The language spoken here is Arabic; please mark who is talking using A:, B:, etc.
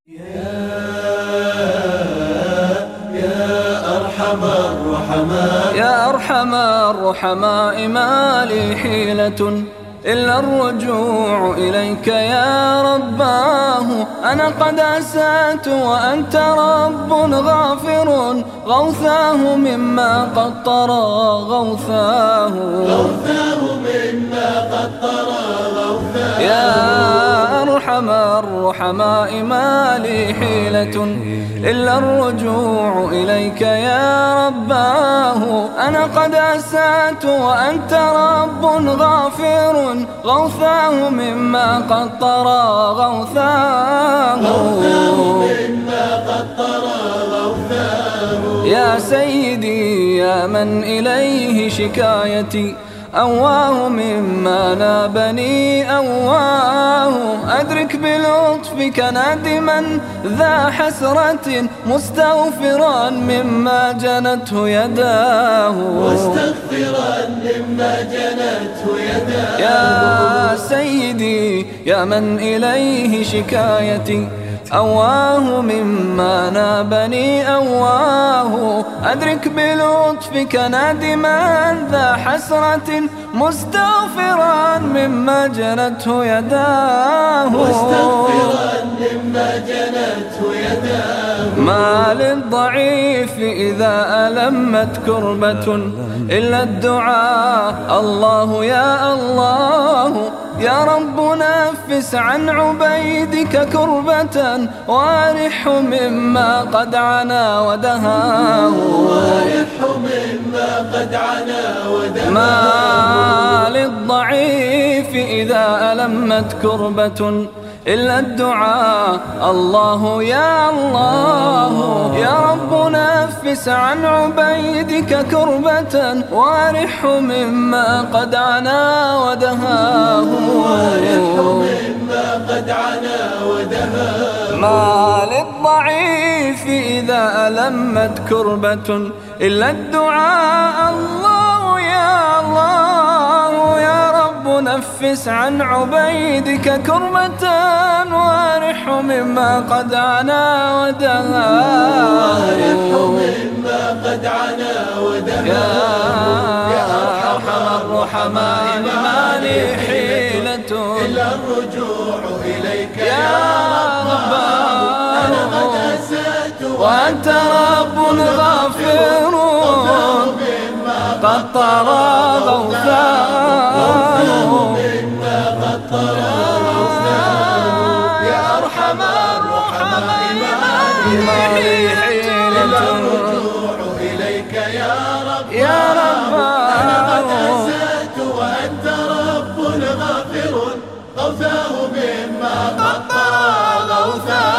A: يا أرحم الرحماء ما لي حيلة إلا الرجوع إليك يا رباه. أنا قد أسأت وأنت رب غافر، غوثاه مما قد طرى غوثاه مما قد طرى غوثاه. يا أرحم الرحماء ما لي حيلة إلا الرجوع إليك يا رباه. أنا قد أسأت وأنت رب غافر، غوثاه مما قد طرى غوثاه يا سيدي يا من إليه شكايتي، أواه مما نابني أواه. أدرك بلطفك نادما ذا حسرة، مستغفرا مما جنته يداه يا سيدي يا من إليه شكايتي، أواه مما نابني أواه. أدرك بلطفك نادما ذا حسرة، مستغفرا مما جنته يداه ما للضعيف إذا ألمت كربة إلا الدعاء. الله يا الله يا رب نفس عن عبيدك كربة، وارح مما قد عنا ودهاه. ما للضعيف إذا ألمت كربة إلا الدعاء. الله يا الله يا رب نفس عن عبيدك كربة، وارح مما قد عنا ودهاه. ما للضعيف إذا ألمت كربة إلا الدعاء. الله يا الله يا رب نفس عن عبيدك كربة، وارح مما قد عنا ودهاه. يا أرحم الرحماء ما لي حيلة
B: إلا الرجوع إليك
A: يا رباه.
B: أنا قد أسأت
A: وأنت رب غافر، قد طرى غوثاه
B: يا أرحم الرحماء
A: ما لي حيلة
B: الرجوع إليك يا رب
A: أنا
B: قد أسأت وأنت رب غافر، غوثاه مما قد طرى غوثاه.